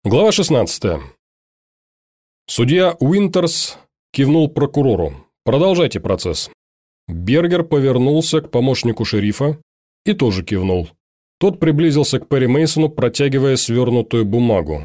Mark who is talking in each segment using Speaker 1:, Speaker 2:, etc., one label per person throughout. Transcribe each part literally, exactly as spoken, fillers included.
Speaker 1: Глава шестнадцатая. Судья Уинтерс кивнул прокурору. «Продолжайте процесс». Бергер повернулся к помощнику шерифа и тоже кивнул. Тот приблизился к Перри Мейсону, протягивая свернутую бумагу.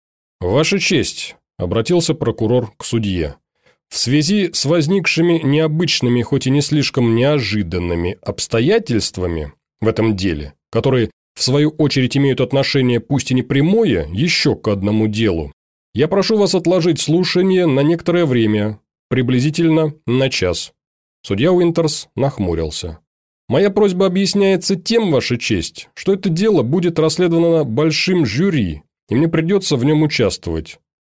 Speaker 1: «Ваша честь», – обратился прокурор к судье, – «в связи с возникшими необычными, хоть и не слишком неожиданными обстоятельствами в этом деле, которые в свою очередь имеют отношение, пусть и не прямое, еще к одному делу, я прошу вас отложить слушание на некоторое время, приблизительно на час». Судья Уинтерс нахмурился. «Моя просьба объясняется тем, Ваша честь, что это дело будет расследовано большим жюри, и мне придется в нем участвовать».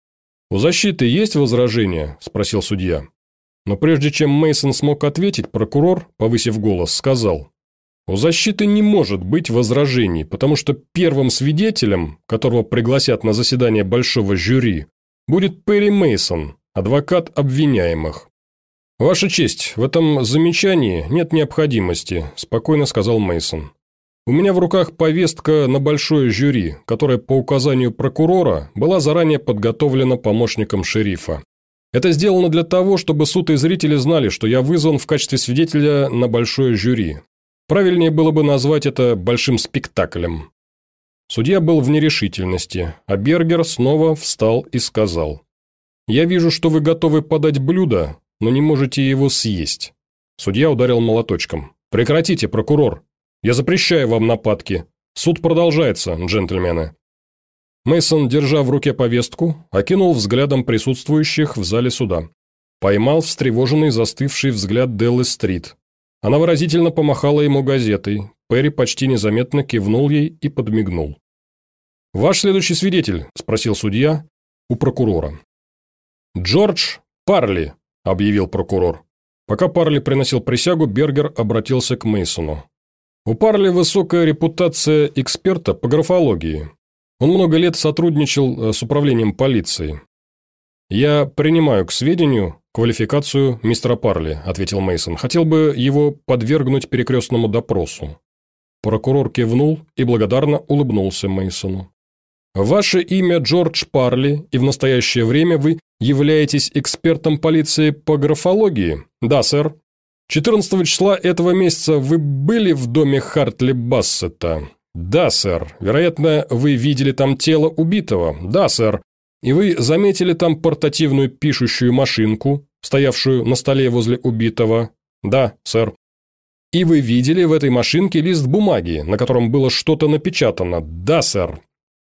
Speaker 1: «У защиты есть возражения?» – спросил судья. Но прежде чем Мейсон смог ответить, прокурор, повысив голос, сказал: «У защиты не может быть возражений, потому что первым свидетелем, которого пригласят на заседание большого жюри, будет Перри Мейсон, адвокат обвиняемых». «Ваша честь, в этом замечании нет необходимости», – спокойно сказал Мейсон. «У меня в руках повестка на большое жюри, которая по указанию прокурора была заранее подготовлена помощником шерифа. Это сделано для того, чтобы суд и зрители знали, что я вызван в качестве свидетеля на большое жюри. Правильнее было бы назвать это большим спектаклем». Судья был в нерешительности, а Бергер снова встал и сказал: «Я вижу, что вы готовы подать блюдо, но не можете его съесть». Судья ударил молоточком. «Прекратите, прокурор! Я запрещаю вам нападки. Суд продолжается, джентльмены». Мейсон, держа в руке повестку, окинул взглядом присутствующих в зале суда. Поймал встревоженный застывший взгляд Деллы Стрит. Она выразительно помахала ему газетой. Перри почти незаметно кивнул ей и подмигнул. «Ваш следующий свидетель?» – спросил судья у прокурора. «Джордж Парли», – объявил прокурор. Пока Парли приносил присягу, Бергер обратился к Мейсону. «У Парли высокая репутация эксперта по графологии. Он много лет сотрудничал с управлением полиции». «Я принимаю к сведению квалификацию мистера Парли», – ответил Мейсон. «Хотел бы его подвергнуть перекрестному допросу». Прокурор кивнул и благодарно улыбнулся Мейсону. «Ваше имя Джордж Парли, и в настоящее время вы являетесь экспертом полиции по графологии?» «Да, сэр». четырнадцатого числа этого месяца вы были в доме Хартли Бассета?» «Да, сэр. Вероятно, вы видели там тело убитого?» «Да, сэр. И вы заметили там портативную пишущую машинку, стоявшую на столе возле убитого?» «Да, сэр». «И вы видели в этой машинке лист бумаги, на котором было что-то напечатано?» «Да, сэр».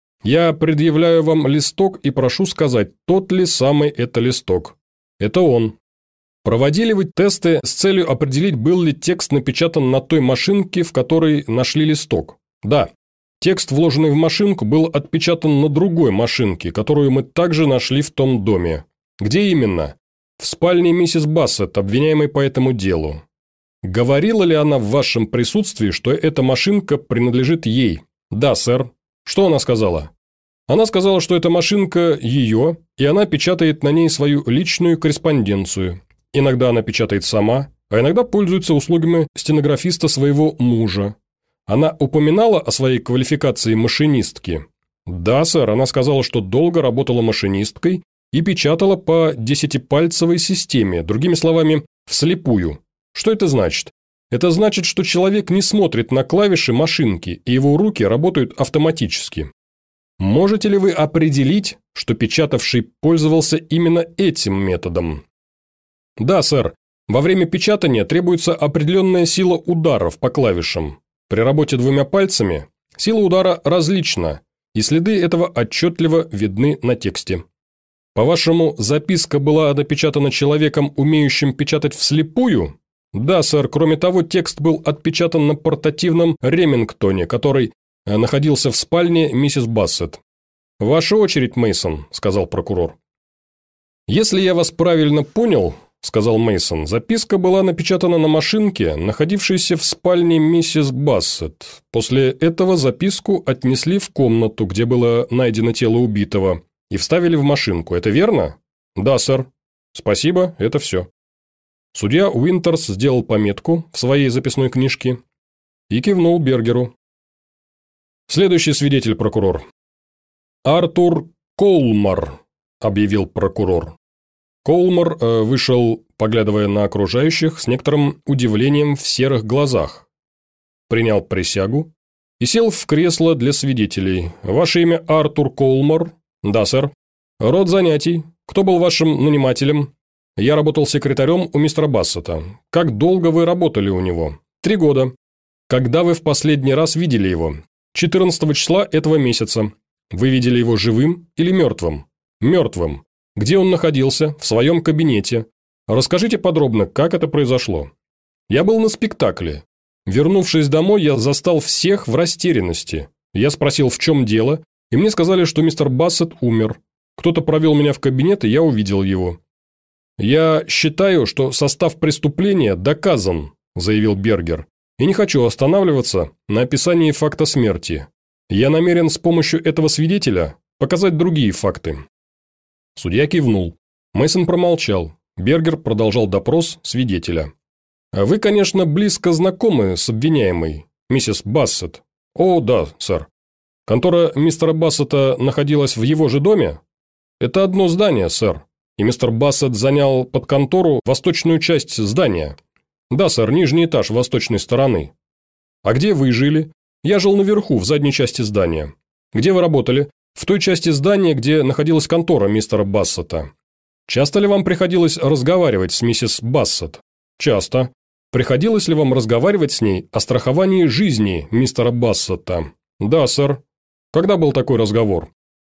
Speaker 1: «Я предъявляю вам листок и прошу сказать, тот ли самый это листок?» «Это он». «Проводили вы тесты с целью определить, был ли текст напечатан на той машинке, в которой нашли листок?» «Да». «Текст, вложенный в машинку, был отпечатан на другой машинке, которую мы также нашли в том доме». «Где именно?» «В спальне миссис Бассет, обвиняемой по этому делу». «Говорила ли она в вашем присутствии, что эта машинка принадлежит ей?» «Да, сэр». «Что она сказала?» «Она сказала, что эта машинка ее, и она печатает на ней свою личную корреспонденцию. Иногда она печатает сама, а иногда пользуется услугами стенографиста своего мужа. Она упоминала о своей квалификации машинистки?» «Да, сэр, она сказала, что долго работала машинисткой и печатала по десятипальцевой системе, другими словами, вслепую. Что это значит? Это значит, что человек не смотрит на клавиши машинки, и его руки работают автоматически. Можете ли вы определить, что печатавший пользовался именно этим методом?» «Да, сэр. Во время печатания требуется определенная сила ударов по клавишам. При работе двумя пальцами сила удара различна, и следы этого отчетливо видны на тексте. По-вашему, записка была напечатана человеком, умеющим печатать вслепую?» «Да, сэр. Кроме того, текст был отпечатан на портативном Ремингтоне, который находился в спальне миссис Бассет». «Ваша очередь, Мейсон», – сказал прокурор. «Если я вас правильно понял, – сказал Мейсон, – записка была напечатана на машинке, находившейся в спальне миссис Бассет. После этого записку отнесли в комнату, где было найдено тело убитого, и вставили в машинку. Это верно?» «Да, сэр». «Спасибо, это все». Судья Уинтерс сделал пометку в своей записной книжке и кивнул Бергеру. «Следующий свидетель, прокурор. Артур Коулмар», – объявил прокурор. Коулмар э, вышел, поглядывая на окружающих, с некоторым удивлением в серых глазах. Принял присягу и сел в кресло для свидетелей. «Ваше имя Артур Коулмар?» «Да, сэр». «Род занятий? Кто был вашим нанимателем?» «Я работал секретарем у мистера Бассета». «Как долго вы работали у него?» «Три года». «Когда вы в последний раз видели его?» четырнадцатого числа этого месяца. Вы видели его живым или мертвым?» «Мертвым». «Где он находился?» «В своем кабинете». «Расскажите подробно, как это произошло». «Я был на спектакле. Вернувшись домой, я застал всех в растерянности. Я спросил, в чем дело, и мне сказали, что мистер Бассет умер. Кто-то провел меня в кабинет, и я увидел его». «Я считаю, что состав преступления доказан», – заявил Бергер, «и не хочу останавливаться на описании факта смерти. Я намерен с помощью этого свидетеля показать другие факты». Судья кивнул. Мейсон промолчал. Бергер продолжал допрос свидетеля. «Вы, конечно, близко знакомы с обвиняемой, миссис Бассет?» «О, да, сэр». «Контора мистера Бассета находилась в его же доме?» «Это одно здание, сэр. И мистер Бассет занял под контору восточную часть здания». «Да, сэр, нижний этаж восточной стороны». «А где вы жили?» «Я жил наверху, в задней части здания». «Где вы работали?» «В той части здания, где находилась контора мистера Бассета». «Часто ли вам приходилось разговаривать с миссис Бассет?» «Часто». «Приходилось ли вам разговаривать с ней о страховании жизни мистера Бассета?» «Да, сэр». «Когда был такой разговор?»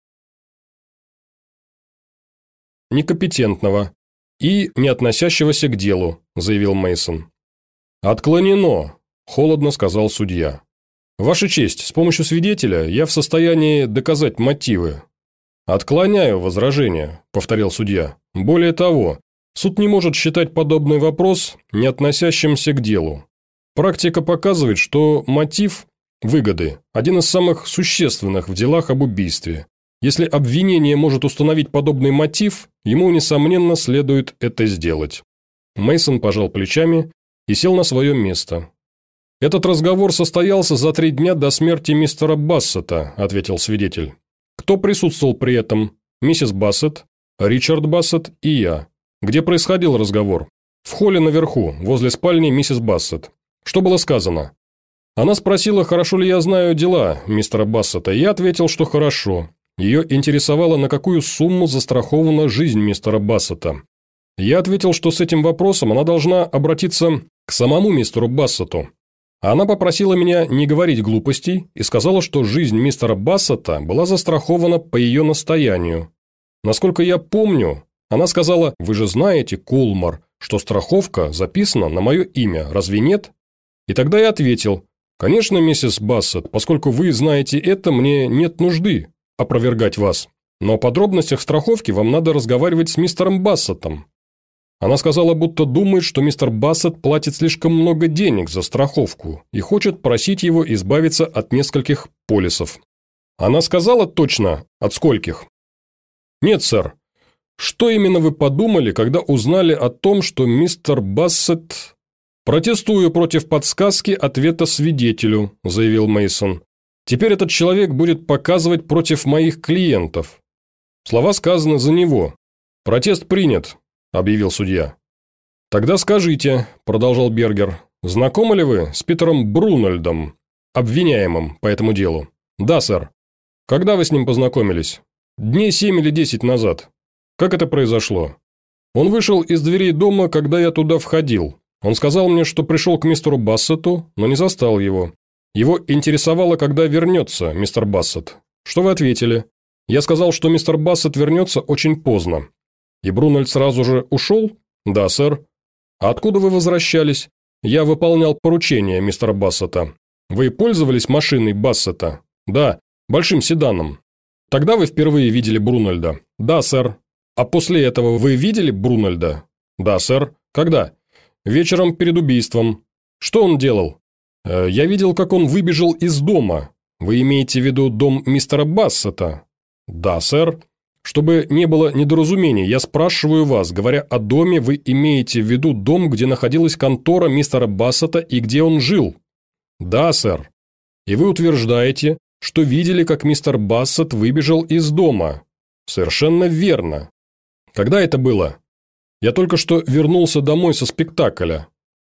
Speaker 1: «Некомпетентного и не относящегося к делу», – заявил Мейсон. «Отклонено», – холодно сказал судья. «Ваша честь, с помощью свидетеля я в состоянии доказать мотивы». «Отклоняю возражение», – повторил судья. «Более того, суд не может считать подобный вопрос не относящимся к делу. Практика показывает, что мотив выгоды – один из самых существенных в делах об убийстве. Если обвинение может установить подобный мотив, ему, несомненно, следует это сделать». Мейсон пожал плечами и сел на свое место. «Этот разговор состоялся за три дня до смерти мистера Бассета», – ответил свидетель. «Кто присутствовал при этом? Миссис Бассет, Ричард Бассет и я. Где происходил разговор?» «В холле наверху, возле спальни миссис Бассет». «Что было сказано?» «Она спросила, хорошо ли я знаю дела мистера Бассета, и я ответил, что хорошо. Ее интересовало, на какую сумму застрахована жизнь мистера Бассета. Я ответил, что с этим вопросом она должна обратиться к самому мистеру Бассету. Она попросила меня не говорить глупостей и сказала, что жизнь мистера Бассета была застрахована по ее настоянию. Насколько я помню, она сказала: «Вы же знаете, Коулмар, что страховка записана на мое имя, разве нет?» И тогда я ответил: «Конечно, миссис Бассет, поскольку вы знаете это, мне нет нужды опровергать вас, но о подробностях страховки вам надо разговаривать с мистером Бассетом». Она сказала, будто думает, что мистер Бассет платит слишком много денег за страховку и хочет просить его избавиться от нескольких полисов. Она сказала точно, от скольких? «Нет, сэр». «Что именно вы подумали, когда узнали о том, что мистер Бассет...» «Протестую против подсказки ответа свидетелю», – заявил Мейсон. «Теперь этот человек будет показывать против моих клиентов». Слова сказаны за него. «Протест принят», – объявил судья. «Тогда скажите», – продолжал Бергер, – «знакомы ли вы с Питером Брунольдом, обвиняемым по этому делу?» «Да, сэр». «Когда вы с ним познакомились?» «Дней семь или десять назад». «Как это произошло?» «Он вышел из дверей дома, когда я туда входил. Он сказал мне, что пришел к мистеру Бассету, но не застал его. Его интересовало, когда вернется мистер Бассет. Что вы ответили?» «Я сказал, что мистер Бассет вернется очень поздно». «И Брунольд сразу же ушел?» «Да, сэр». «А откуда вы возвращались?» «Я выполнял поручение мистера Бассета». «Вы пользовались машиной Бассета?» «Да, большим седаном». «Тогда вы впервые видели Брунольда?» «Да, сэр». «А после этого вы видели Брунольда?» «Да, сэр». «Когда?» «Вечером перед убийством». «Что он делал?» э, «Я видел, как он выбежал из дома». «Вы имеете в виду дом мистера Бассета?» «Да, сэр». «Чтобы не было недоразумений, я спрашиваю вас, говоря о доме, вы имеете в виду дом, где находилась контора мистера Бассета и где он жил?» «Да, сэр». «И вы утверждаете, что видели, как мистер Бассет выбежал из дома?» Совершенно верно. Когда это было? Я только что вернулся домой со спектакля.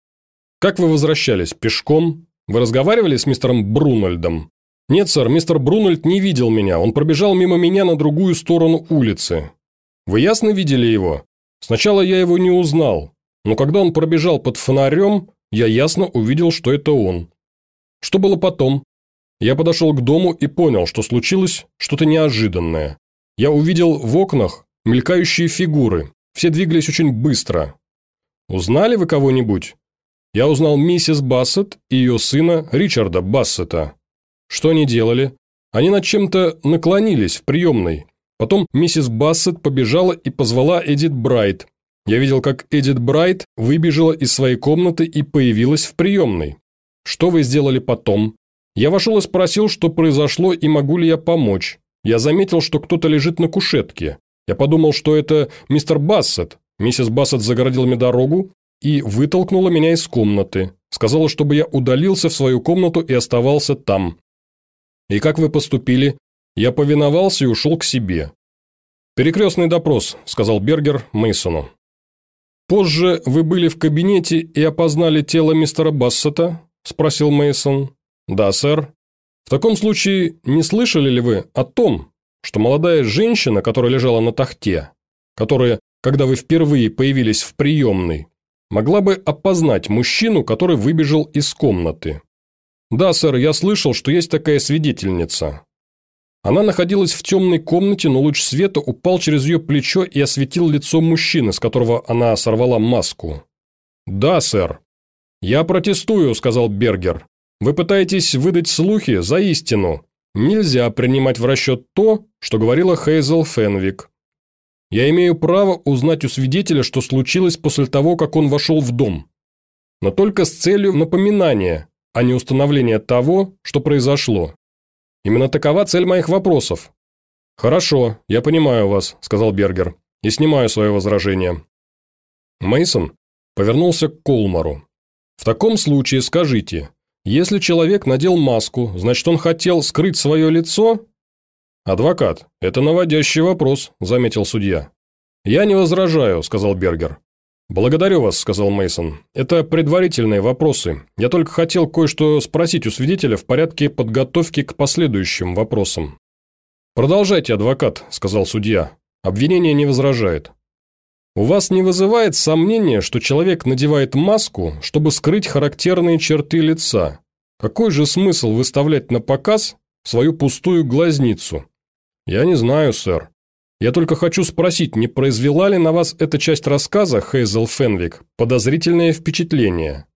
Speaker 1: Как вы возвращались? Пешком? Вы разговаривали с мистером Брунольдом? Нет, сэр, мистер Брунольд не видел меня. Он пробежал мимо меня на другую сторону улицы. Вы ясно видели его? Сначала я его не узнал, но когда он пробежал под фонарем, я ясно увидел, что это он. Что было потом? Я подошел к дому и понял, что случилось что-то неожиданное. Я увидел в окнах мелькающие фигуры. Все двигались очень быстро. Узнали вы кого-нибудь? Я узнал миссис Бассет и ее сына Ричарда Бассета. Что они делали? Они над чем-то наклонились в приемной. Потом миссис Бассет побежала и позвала Эдит Брайт. Я видел, как Эдит Брайт выбежала из своей комнаты и появилась в приемной. Что вы сделали потом? Я вошел и спросил, что произошло и могу ли я помочь. Я заметил, что кто-то лежит на кушетке. Я подумал, что это мистер Бассет. Миссис Бассет загородила мне дорогу и вытолкнула меня из комнаты. Сказала, чтобы я удалился в свою комнату и оставался там. И как вы поступили? Я повиновался и ушел к себе. «Перекрестный допрос», – сказал Бергер Мейсону. «Позже вы были в кабинете и опознали тело мистера Бассета?» – спросил Мейсон. «Да, сэр». «В таком случае, не слышали ли вы о том, что молодая женщина, которая лежала на тахте, которая, когда вы впервые появились в приемной, могла бы опознать мужчину, который выбежал из комнаты?» «Да, сэр, я слышал, что есть такая свидетельница. Она находилась в темной комнате, но луч света упал через ее плечо и осветил лицо мужчины, с которого она сорвала маску». «Да, сэр». «Я протестую», – сказал Бергер. «Вы пытаетесь выдать слухи за истину. Нельзя принимать в расчет то, что говорила Хейзел Фенвик. Я имею право узнать у свидетеля, что случилось после того, как он вошел в дом. Но только с целью напоминания, а не установления того, что произошло. Именно такова цель моих вопросов». «Хорошо, я понимаю вас», – сказал Бергер, – «и снимаю свое возражение». Мейсон повернулся к Колмару. «В таком случае скажите, если человек надел маску, значит, он хотел скрыть свое лицо?» «Адвокат, это наводящий вопрос», – заметил судья. «Я не возражаю», – сказал Бергер. «Благодарю вас», – сказал Мейсон. «Это предварительные вопросы. Я только хотел кое-что спросить у свидетеля в порядке подготовки к последующим вопросам». «Продолжайте, адвокат», – сказал судья. «Обвинение не возражает». «У вас не вызывает сомнения, что человек надевает маску, чтобы скрыть характерные черты лица? Какой же смысл выставлять на показ свою пустую глазницу?» «Я не знаю, сэр. Я только хочу спросить, не произвела ли на вас эта часть рассказа, Хейзел Фенвик, подозрительное впечатление?»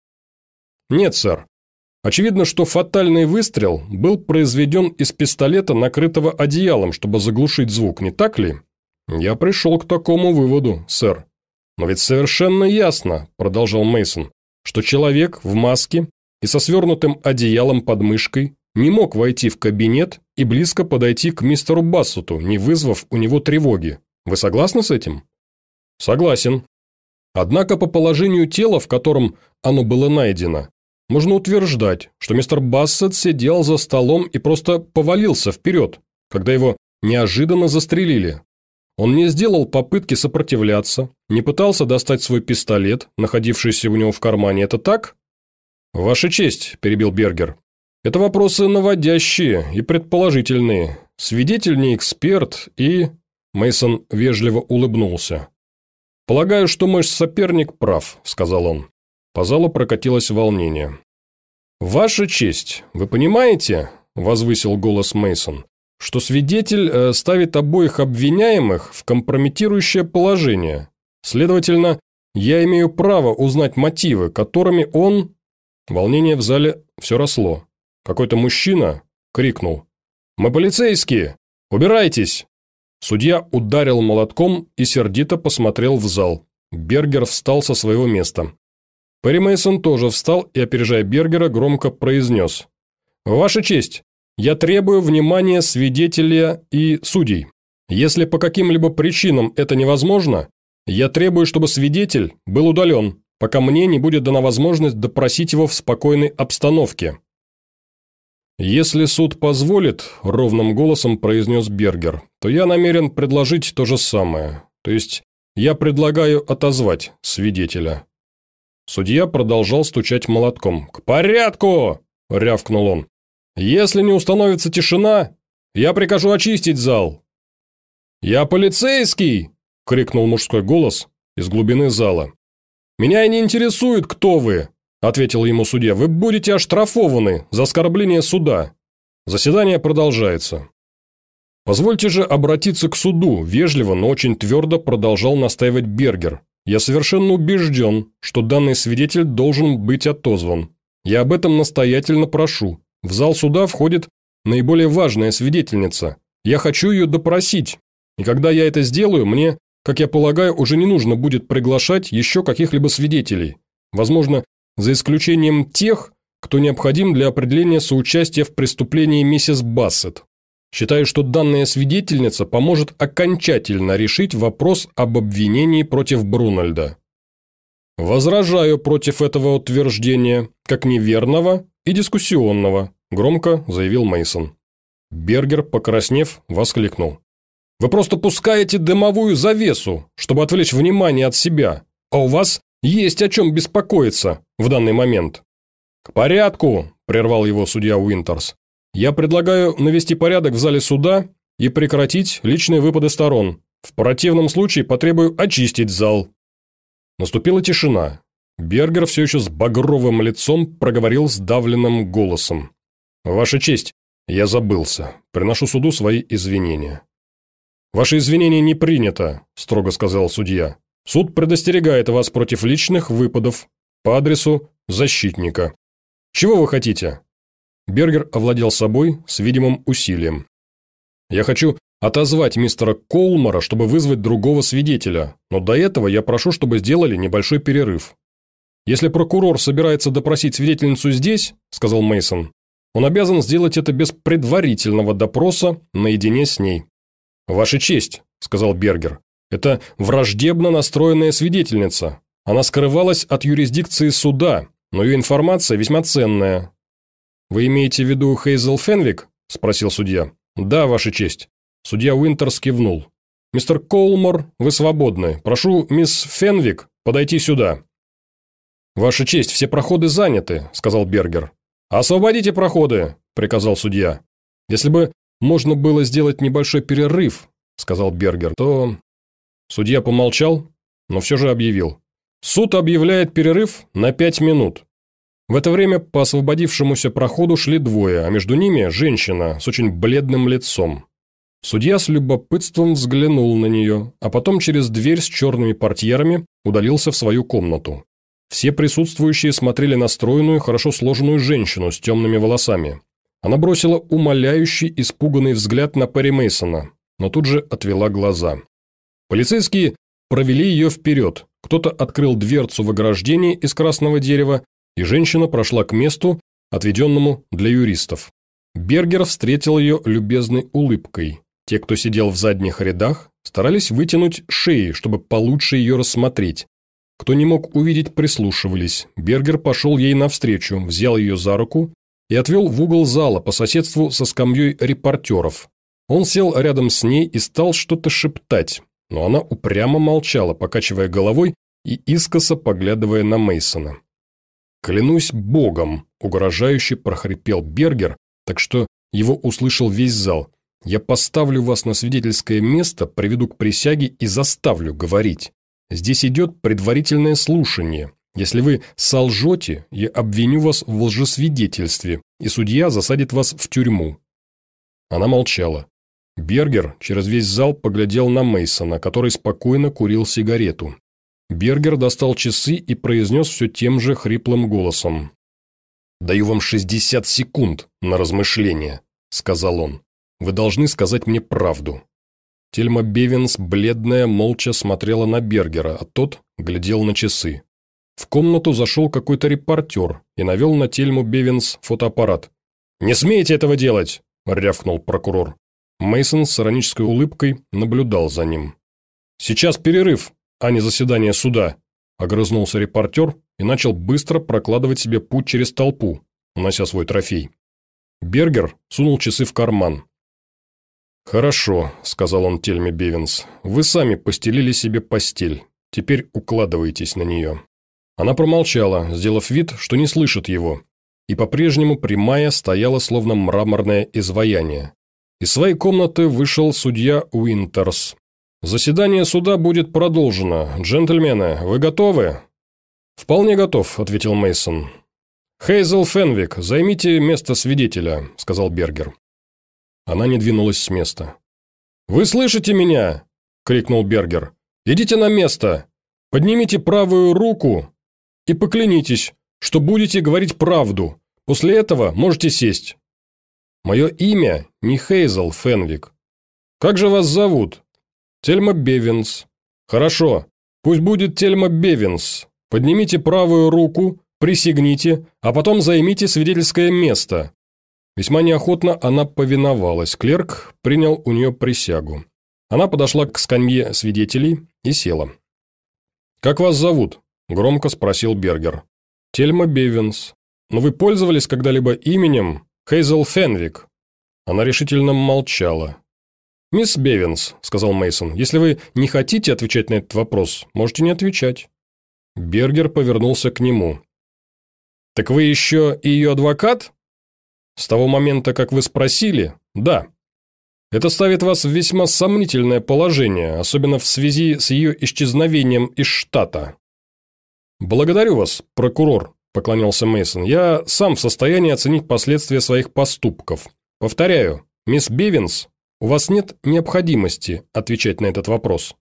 Speaker 1: «Нет, сэр. Очевидно, что фатальный выстрел был произведен из пистолета, накрытого одеялом, чтобы заглушить звук, не так ли?» «Я пришел к такому выводу, сэр». «Но ведь совершенно ясно», – продолжал Мейсон, «что человек в маске и со свернутым одеялом под мышкой не мог войти в кабинет и близко подойти к мистеру Бассету, не вызвав у него тревоги. Вы согласны с этим?» «Согласен. Однако по положению тела, в котором оно было найдено, можно утверждать, что мистер Бассет сидел за столом и просто повалился вперед, когда его неожиданно застрелили. Он не сделал попытки сопротивляться, не пытался достать свой пистолет, находившийся у него в кармане. Это так?» «Ваша честь», – перебил Бергер. «Это вопросы наводящие и предположительные. Свидетель не эксперт и...» Мейсон вежливо улыбнулся. «Полагаю, что мой соперник прав», – сказал он. По залу прокатилось волнение. «Ваша честь, вы понимаете?» – возвысил голос Мейсон. «Что свидетель э, ставит обоих обвиняемых в компрометирующее положение. Следовательно, я имею право узнать мотивы, которыми он...» Волнение в зале все росло. Какой-то мужчина крикнул: «Мы полицейские! Убирайтесь!» Судья ударил молотком и сердито посмотрел в зал. Бергер встал со своего места. Перри Мейсон тоже встал и, опережая Бергера, громко произнес: «Ваша честь! Я требую внимания свидетеля и судей. Если по каким-либо причинам это невозможно, я требую, чтобы свидетель был удален, пока мне не будет дана возможность допросить его в спокойной обстановке». «Если суд позволит», – ровным голосом произнес Бергер, – «то я намерен предложить то же самое. То есть я предлагаю отозвать свидетеля». Судья продолжал стучать молотком. «К порядку!» – рявкнул он. «Если не установится тишина, я прикажу очистить зал». «Я полицейский!» – крикнул мужской голос из глубины зала. «Меня и не интересует, кто вы!» – ответил ему судья. «Вы будете оштрафованы за оскорбление суда. Заседание продолжается». «Позвольте же обратиться к суду», – вежливо, но очень твердо продолжал настаивать Бергер. «Я совершенно убежден, что данный свидетель должен быть отозван. Я об этом настоятельно прошу. В зал суда входит наиболее важная свидетельница. Я хочу ее допросить. И когда я это сделаю, мне, как я полагаю, уже не нужно будет приглашать еще каких-либо свидетелей. Возможно, за исключением тех, кто необходим для определения соучастия в преступлении миссис Бассет. Считаю, что данная свидетельница поможет окончательно решить вопрос об обвинении против Брунольда». «Возражаю против этого утверждения, как неверного и дискуссионного», – громко заявил Мейсон. Бергер, покраснев, воскликнул. «Вы просто пускаете дымовую завесу, чтобы отвлечь внимание от себя, а у вас есть о чем беспокоиться в данный момент». «К порядку», – прервал его судья Уинтерс. «Я предлагаю навести порядок в зале суда и прекратить личные выпады сторон. В противном случае потребую очистить зал». Наступила тишина. Бергер все еще с багровым лицом проговорил сдавленным голосом. «Ваша честь, я забылся. Приношу суду свои извинения». «Ваше извинение не принято», – строго сказал судья. «Суд предостерегает вас против личных выпадов по адресу защитника. Чего вы хотите?» Бергер овладел собой с видимым усилием. «Я хочу отозвать мистера Колмора, чтобы вызвать другого свидетеля, но до этого я прошу, чтобы сделали небольшой перерыв». «Если прокурор собирается допросить свидетельницу здесь, – сказал Мейсон, – он обязан сделать это без предварительного допроса наедине с ней». «Ваша честь», – сказал Бергер, – «это враждебно настроенная свидетельница. Она скрывалась от юрисдикции суда, но ее информация весьма ценная». «Вы имеете в виду Хейзел Фенвик?» – спросил судья. «Да, Ваша честь». Судья Уинтерс кивнул. «Мистер Колмор, вы свободны. Прошу мисс Фенвик подойти сюда». «Ваша честь, все проходы заняты», – сказал Бергер. «Освободите проходы», – приказал судья. «Если бы можно было сделать небольшой перерыв», – сказал Бергер, – то...» Судья помолчал, но все же объявил. «Суд объявляет перерыв на пять минут». В это время по освободившемуся проходу шли двое, а между ними женщина с очень бледным лицом. Судья с любопытством взглянул на нее, а потом через дверь с черными портьерами удалился в свою комнату. Все присутствующие смотрели на стройную, хорошо сложенную женщину с темными волосами. Она бросила умоляющий, испуганный взгляд на Перри Мейсона, но тут же отвела глаза. Полицейские провели ее вперед, кто-то открыл дверцу в ограждении из красного дерева, и женщина прошла к месту, отведенному для юристов. Бергер встретил ее любезной улыбкой. Те, кто сидел в задних рядах, старались вытянуть шеи, чтобы получше ее рассмотреть. Кто не мог увидеть, прислушивались. Бергер пошел ей навстречу, взял ее за руку и отвел в угол зала по соседству со скамьей репортеров. Он сел рядом с ней и стал что-то шептать, но она упрямо молчала, покачивая головой и искоса поглядывая на Мейсона. «Клянусь богом», – угрожающе прохрипел Бергер, так что его услышал весь зал. «Я поставлю вас на свидетельское место, приведу к присяге и заставлю говорить. Здесь идет предварительное слушание. Если вы солжете, я обвиню вас в лжесвидетельстве, и судья засадит вас в тюрьму». Она молчала. Бергер через весь зал поглядел на Мейсона, который спокойно курил сигарету. Бергер достал часы и произнес все тем же хриплым голосом. «Даю вам шестьдесят секунд на размышление», – сказал он. «Вы должны сказать мне правду». Тельма Бевинс, бледная, молча смотрела на Бергера, а тот глядел на часы. В комнату зашел какой-то репортер и навел на Тельму Бевинс фотоаппарат. «Не смейте этого делать!» – рявкнул прокурор. Мейсон с иронической улыбкой наблюдал за ним. «Сейчас перерыв, а не заседание суда», – огрызнулся репортер и начал быстро прокладывать себе путь через толпу, унося свой трофей. Бергер сунул часы в карман. «Хорошо», — сказал он Тельме Бевинс, — «вы сами постелили себе постель. Теперь укладывайтесь на нее». Она промолчала, сделав вид, что не слышит его, и по-прежнему прямая стояла, словно мраморное изваяние. Из своей комнаты вышел судья Уинтерс. «Заседание суда будет продолжено. Джентльмены, вы готовы?» «Вполне готов», — ответил Мейсон. «Хейзел Фенвик, займите место свидетеля», — сказал Бергер. Она не двинулась с места. «Вы слышите меня?» — крикнул Бергер. «Идите на место! Поднимите правую руку и поклянитесь, что будете говорить правду. После этого можете сесть. Мое имя не Хейзел Фенвик. Как же вас зовут?» «Тельма Бевинс». «Хорошо, пусть будет Тельма Бевинс. Поднимите правую руку, присягните, а потом займите свидетельское место». Весьма неохотно она повиновалась. Клерк принял у нее присягу. Она подошла к скамье свидетелей и села. «Как вас зовут?» – громко спросил Бергер. «Тельма Бевинс. Но вы пользовались когда-либо именем Хейзел Фенвик?» Она решительно молчала. «Мисс Бевинс», – сказал Мейсон, – «если вы не хотите отвечать на этот вопрос, можете не отвечать». Бергер повернулся к нему. «Так вы еще и ее адвокат?» «С того момента, как вы спросили, да. Это ставит вас в весьма сомнительное положение, особенно в связи с ее исчезновением из штата». «Благодарю вас, прокурор», – поклонился Мейсон. «Я сам в состоянии оценить последствия своих поступков. Повторяю, мисс Бевинс, у вас нет необходимости отвечать на этот вопрос».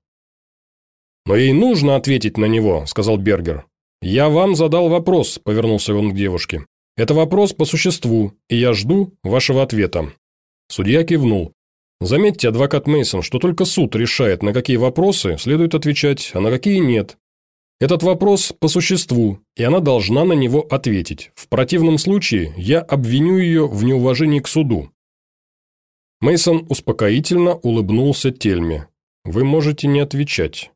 Speaker 1: «Но ей нужно ответить на него», – сказал Бергер. «Я вам задал вопрос», – повернулся он к девушке. «Это вопрос по существу, и я жду вашего ответа». Судья кивнул. «Заметьте, адвокат Мейсон, что только суд решает, на какие вопросы следует отвечать, а на какие нет. Этот вопрос по существу, и она должна на него ответить. В противном случае я обвиню ее в неуважении к суду». Мейсон успокоительно улыбнулся Тельме. «Вы можете не отвечать».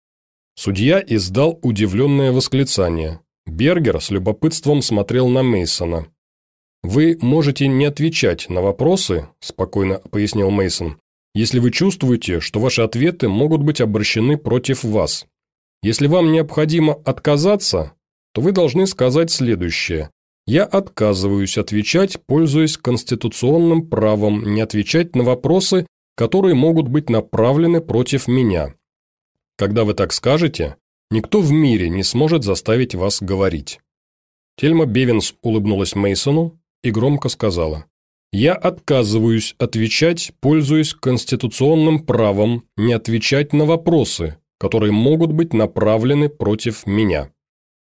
Speaker 1: Судья издал удивленное восклицание. Бергер с любопытством смотрел на Мейсона. «Вы можете не отвечать на вопросы», – спокойно пояснил Мейсон, «если вы чувствуете, что ваши ответы могут быть обращены против вас. Если вам необходимо отказаться, то вы должны сказать следующее. Я отказываюсь отвечать, пользуясь конституционным правом не отвечать на вопросы, которые могут быть направлены против меня. Когда вы так скажете, никто в мире не сможет заставить вас говорить». Тельма Бевинс улыбнулась Мейсону и громко сказала: «Я отказываюсь отвечать, пользуясь конституционным правом не отвечать на вопросы, которые могут быть направлены против меня».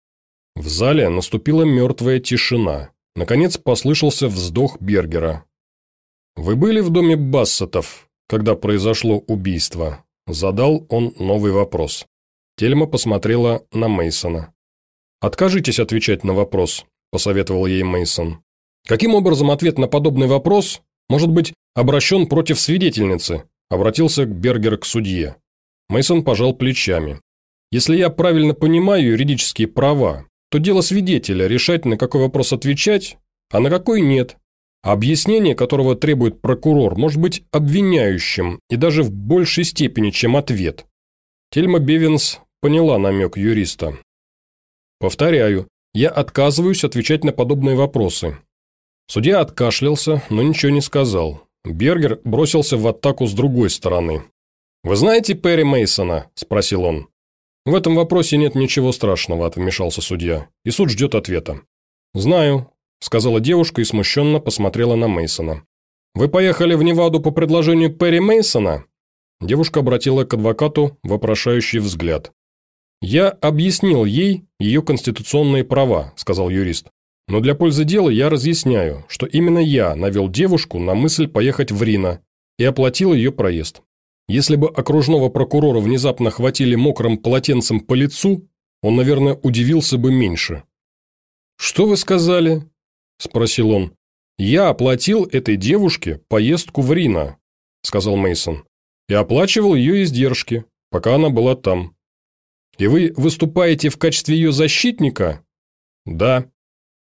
Speaker 1: В зале наступила мертвая тишина. Наконец послышался вздох Бергера. «Вы были в доме Бассетов, когда произошло убийство?» Задал он новый вопрос. Тельма посмотрела на Мейсона. «Откажитесь отвечать на вопрос», – посоветовал ей Мейсон. «Каким образом ответ на подобный вопрос может быть обращен против свидетельницы?» – обратился Бергер к судье. Мейсон пожал плечами. «Если я правильно понимаю юридические права, то дело свидетеля решать, на какой вопрос отвечать, а на какой нет. Объяснение, которого требует прокурор, может быть обвиняющим и даже в большей степени, чем ответ». Тельма Бевинс поняла намек юриста. «Повторяю, я отказываюсь отвечать на подобные вопросы». Судья откашлялся, но ничего не сказал. Бергер бросился в атаку с другой стороны. «Вы знаете Перри Мейсона?» – спросил он. «В этом вопросе нет ничего страшного», – вмешался судья, – «и суд ждет ответа». «Знаю», – сказала девушка и смущенно посмотрела на Мейсона. «Вы поехали в Неваду по предложению Перри Мейсона?» Девушка обратила к адвокату вопрошающий взгляд. «Я объяснил ей ее конституционные права», – сказал юрист. «Но для пользы дела я разъясняю, что именно я навел девушку на мысль поехать в Рино и оплатил ее проезд. Если бы окружного прокурора внезапно хватили мокрым полотенцем по лицу, он, наверное, удивился бы меньше». «Что вы сказали?» – спросил он. «Я оплатил этой девушке поездку в Рино», – сказал Мейсон, – «и оплачивал ее издержки, пока она была там». «И вы выступаете в качестве ее защитника?» «Да».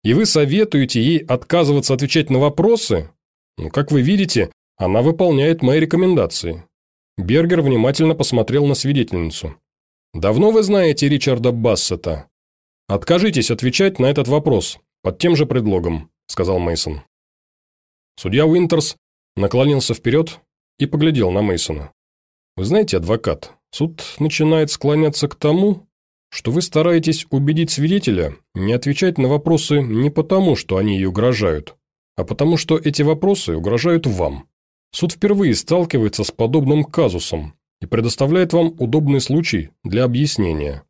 Speaker 1: И вы советуете ей отказываться отвечать на вопросы? Ну, как вы видите, она выполняет мои рекомендации». Бергер внимательно посмотрел на свидетельницу. «Давно вы знаете Ричарда Бассета?» «Откажитесь отвечать на этот вопрос под тем же предлогом», – сказал Мейсон. Судья Уинтерс наклонился вперед и поглядел на Мейсона. «Вы знаете, адвокат, суд начинает склоняться к тому, что вы стараетесь убедить свидетеля не отвечать на вопросы не потому, что они ей угрожают, а потому, что эти вопросы угрожают вам. Суд впервые сталкивается с подобным казусом и предоставляет вам удобный случай для объяснения».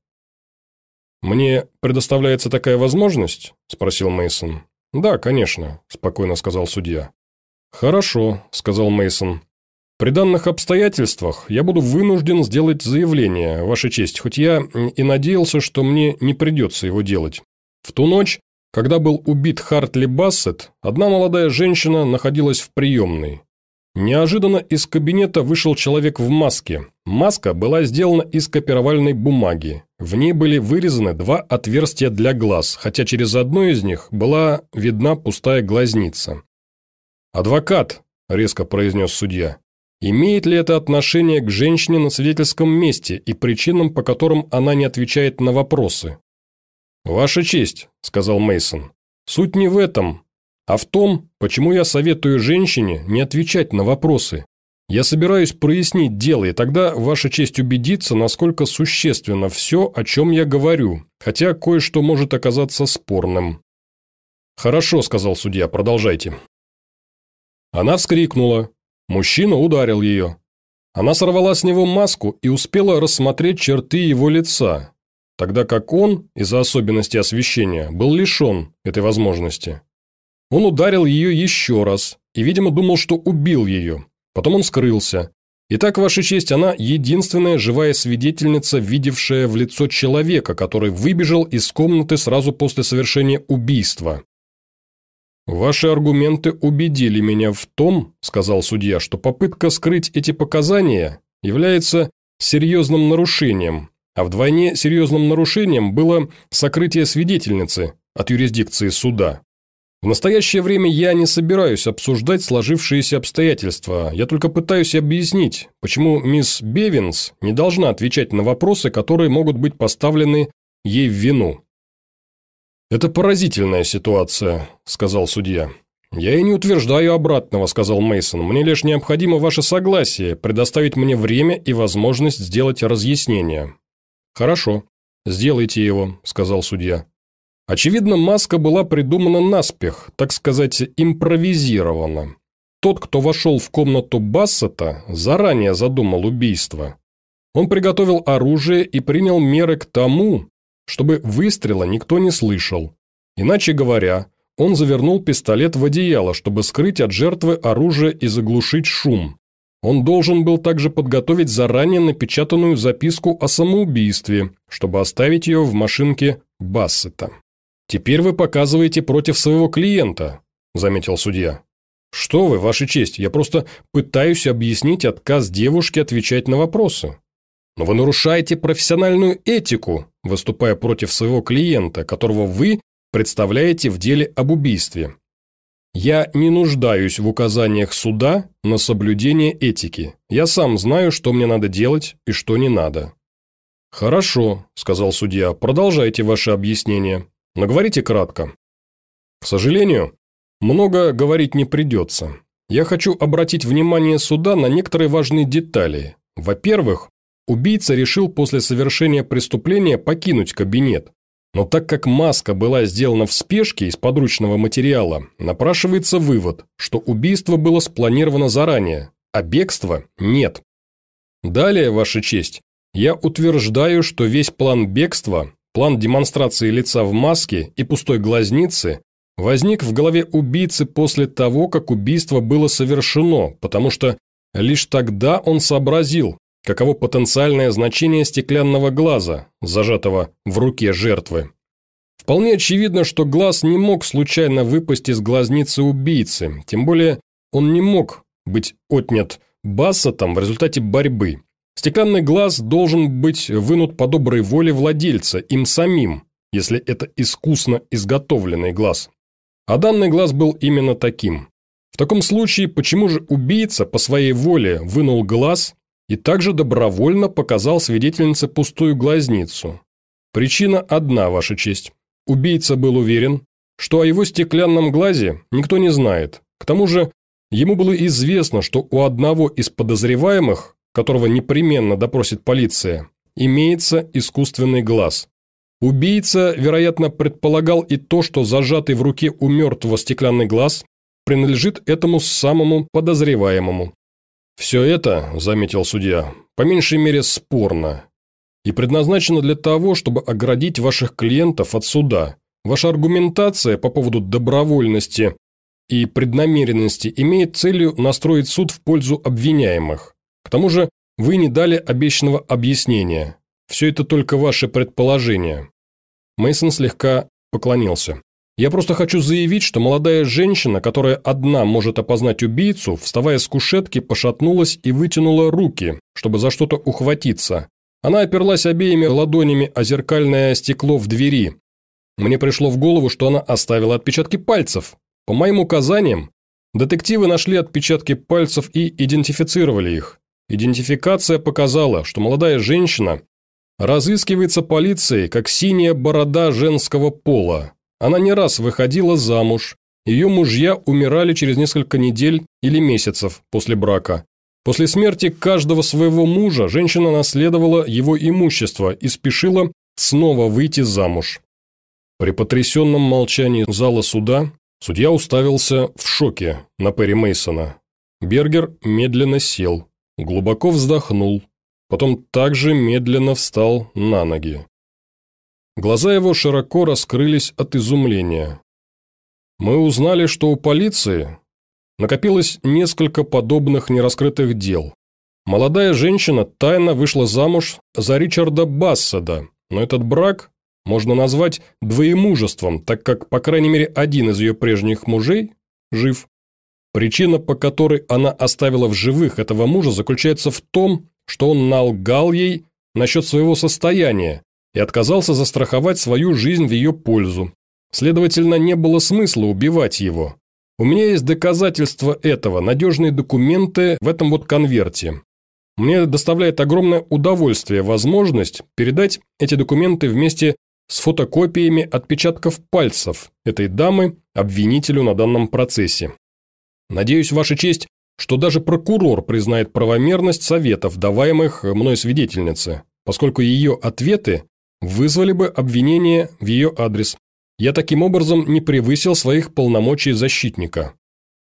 Speaker 1: «Мне предоставляется такая возможность?» – спросил Мейсон. «Да, конечно», – спокойно сказал судья. «Хорошо», – сказал Мейсон. «При данных обстоятельствах я буду вынужден сделать заявление, Ваша честь, хоть я и надеялся, что мне не придется его делать. В ту ночь, когда был убит Хартли Бассет, одна молодая женщина находилась в приемной. Неожиданно из кабинета вышел человек в маске. Маска была сделана из копировальной бумаги. В ней были вырезаны два отверстия для глаз, хотя через одно из них была видна пустая глазница. «Адвокат», – резко произнес судья, – «имеет ли это отношение к женщине на свидетельском месте и причинам, по которым она не отвечает на вопросы?» «Ваша честь», – сказал Мейсон, – «суть не в этом, а в том, почему я советую женщине не отвечать на вопросы. Я собираюсь прояснить дело, и тогда Ваша честь убедится, насколько существенно все, о чем я говорю, хотя кое-что может оказаться спорным». «Хорошо», – сказал судья, – «продолжайте». Она вскрикнула. Мужчина ударил ее. Она сорвала с него маску и успела рассмотреть черты его лица, тогда как он, из-за особенностей освещения, был лишен этой возможности. Он ударил ее еще раз и, видимо, думал, что убил ее. Потом он скрылся. Итак, Ваша честь, она единственная живая свидетельница, видевшая в лицо человека, который выбежал из комнаты сразу после совершения убийства. «Ваши аргументы убедили меня в том, – сказал судья, – что попытка скрыть эти показания является серьезным нарушением, а вдвойне серьезным нарушением было сокрытие свидетельницы от юрисдикции суда. В настоящее время я не собираюсь обсуждать сложившиеся обстоятельства, я только пытаюсь объяснить, почему мисс Бевинс не должна отвечать на вопросы, которые могут быть поставлены ей в вину». «Это поразительная ситуация», – сказал судья. «Я и не утверждаю обратного», – сказал Мейсон. «Мне лишь необходимо ваше согласие, предоставить мне время и возможность сделать разъяснение». «Хорошо, сделайте его», – сказал судья. Очевидно, маска была придумана наспех, так сказать, импровизирована. Тот, кто вошел в комнату Бассета, заранее задумал убийство. Он приготовил оружие и принял меры к тому, чтобы выстрела никто не слышал. Иначе говоря, он завернул пистолет в одеяло, чтобы скрыть от жертвы оружие и заглушить шум. Он должен был также подготовить заранее напечатанную записку о самоубийстве, чтобы оставить ее в машинке Бассета. «Теперь вы показываете против своего клиента», – заметил судья. «Что вы, Ваша честь, я просто пытаюсь объяснить отказ девушки отвечать на вопросы». «Но вы нарушаете профессиональную этику, выступая против своего клиента, которого вы представляете в деле об убийстве. Я не нуждаюсь в указаниях суда на соблюдение этики. Я сам знаю, что мне надо делать и что не надо». «Хорошо», – сказал судья, – «продолжайте ваше объяснение, но говорите кратко». «К сожалению, много говорить не придется. Я хочу обратить внимание суда на некоторые важные детали. Во-первых, убийца решил после совершения преступления покинуть кабинет. Но так как маска была сделана в спешке из подручного материала, напрашивается вывод, что убийство было спланировано заранее, а бегства нет. Далее, Ваша честь, я утверждаю, что весь план бегства, план демонстрации лица в маске и пустой глазницы возник в голове убийцы после того, как убийство было совершено, потому что лишь тогда он сообразил, каково потенциальное значение стеклянного глаза, зажатого в руке жертвы. Вполне очевидно, что глаз не мог случайно выпасть из глазницы убийцы, тем более он не мог быть отнят Бассетом в результате борьбы. Стеклянный глаз должен быть вынут по доброй воле владельца, им самим, если это искусно изготовленный глаз. А данный глаз был именно таким. В таком случае, почему же убийца по своей воле вынул глаз и также добровольно показал свидетельнице пустую глазницу? Причина одна, Ваша честь. Убийца был уверен, что о его стеклянном глазе никто не знает. К тому же, ему было известно, что у одного из подозреваемых, которого непременно допросит полиция, имеется искусственный глаз. Убийца, вероятно, предполагал и то, что зажатый в руке у мертвого стеклянный глаз принадлежит этому самому подозреваемому. «Все это, — заметил судья, — по меньшей мере спорно и предназначено для того, чтобы оградить ваших клиентов от суда. Ваша аргументация по поводу добровольности и преднамеренности имеет целью настроить суд в пользу обвиняемых. К тому же вы не дали обещанного объяснения. Все это только ваши предположения». Мейсон слегка поклонился. «Я просто хочу заявить, что молодая женщина, которая одна может опознать убийцу, вставая с кушетки, пошатнулась и вытянула руки, чтобы за что-то ухватиться. Она оперлась обеими ладонями о зеркальное стекло в двери. Мне пришло в голову, что она оставила отпечатки пальцев. По моим указаниям, детективы нашли отпечатки пальцев и идентифицировали их. Идентификация показала, что молодая женщина разыскивается полицией как синяя борода женского пола. Она не раз выходила замуж, ее мужья умирали через несколько недель или месяцев после брака. После смерти каждого своего мужа женщина наследовала его имущество и спешила снова выйти замуж». При потрясенном молчании зала суда судья уставился в шоке на Перри Мейсона. Бергер медленно сел, глубоко вздохнул, потом также медленно встал на ноги. Глаза его широко раскрылись от изумления. «Мы узнали, что у полиции накопилось несколько подобных нераскрытых дел. Молодая женщина тайно вышла замуж за Ричарда Басседа, но этот брак можно назвать двоемужеством, так как, по крайней мере, один из ее прежних мужей жив. Причина, по которой она оставила в живых этого мужа, заключается в том, что он налгал ей насчет своего состояния и отказался застраховать свою жизнь в ее пользу. Следовательно, не было смысла убивать его. У меня есть доказательства этого, надежные документы в этом вот конверте. Мне доставляет огромное удовольствие возможность передать эти документы вместе с фотокопиями отпечатков пальцев этой дамы обвинителю на данном процессе. Надеюсь, Ваша честь, что даже прокурор признает правомерность советов, даваемых мной свидетельнице, поскольку ее ответы вызвали бы обвинение в ее адрес. Я таким образом не превысил своих полномочий защитника».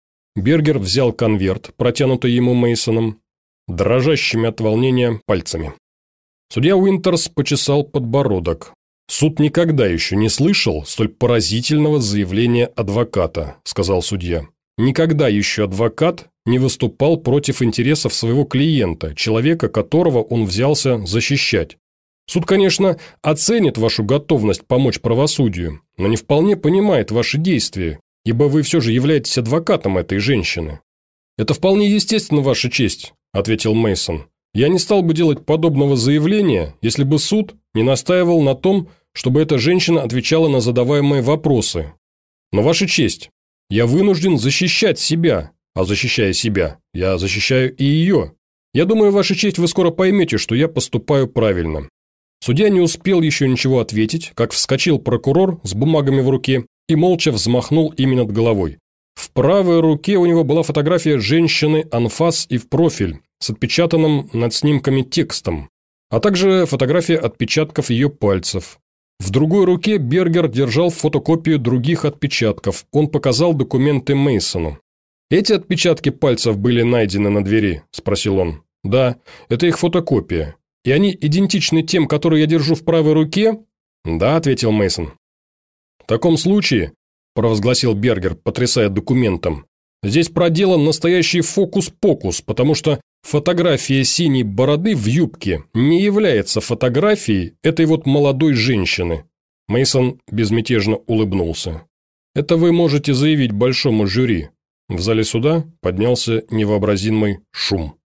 Speaker 1: Бергер взял конверт, протянутый ему Мейсоном, дрожащими от волнения пальцами. Судья Уинтерс почесал подбородок. «Суд никогда еще не слышал столь поразительного заявления адвоката», – сказал судья. «Никогда еще адвокат не выступал против интересов своего клиента, человека, которого он взялся защищать. Суд, конечно, оценит вашу готовность помочь правосудию, но не вполне понимает ваши действия, ибо вы все же являетесь адвокатом этой женщины». «Это вполне естественно, Ваша честь», – ответил Мейсон. «Я не стал бы делать подобного заявления, если бы суд не настаивал на том, чтобы эта женщина отвечала на задаваемые вопросы. Но, Ваша честь, я вынужден защищать себя, а защищая себя, я защищаю и ее. Я думаю, Ваша честь, вы скоро поймете, что я поступаю правильно». Судья не успел еще ничего ответить, как вскочил прокурор с бумагами в руке и молча взмахнул ими над головой. В правой руке у него была фотография женщины анфас и в профиль, с отпечатанным над снимками текстом, а также фотография отпечатков ее пальцев. В другой руке Бергер держал фотокопию других отпечатков. Он показал документы Мейсону. «Эти отпечатки пальцев были найдены на двери?» – спросил он. «Да, это их фотокопия. И они идентичны тем, которые я держу в правой руке?» «Да», – ответил Мейсон. «В таком случае», – провозгласил Бергер, потрясая документом, «здесь проделан настоящий фокус-покус, потому что фотография синей бороды в юбке не является фотографией этой вот молодой женщины». Мейсон безмятежно улыбнулся. «Это вы можете заявить большому жюри». В зале суда поднялся невообразимый шум.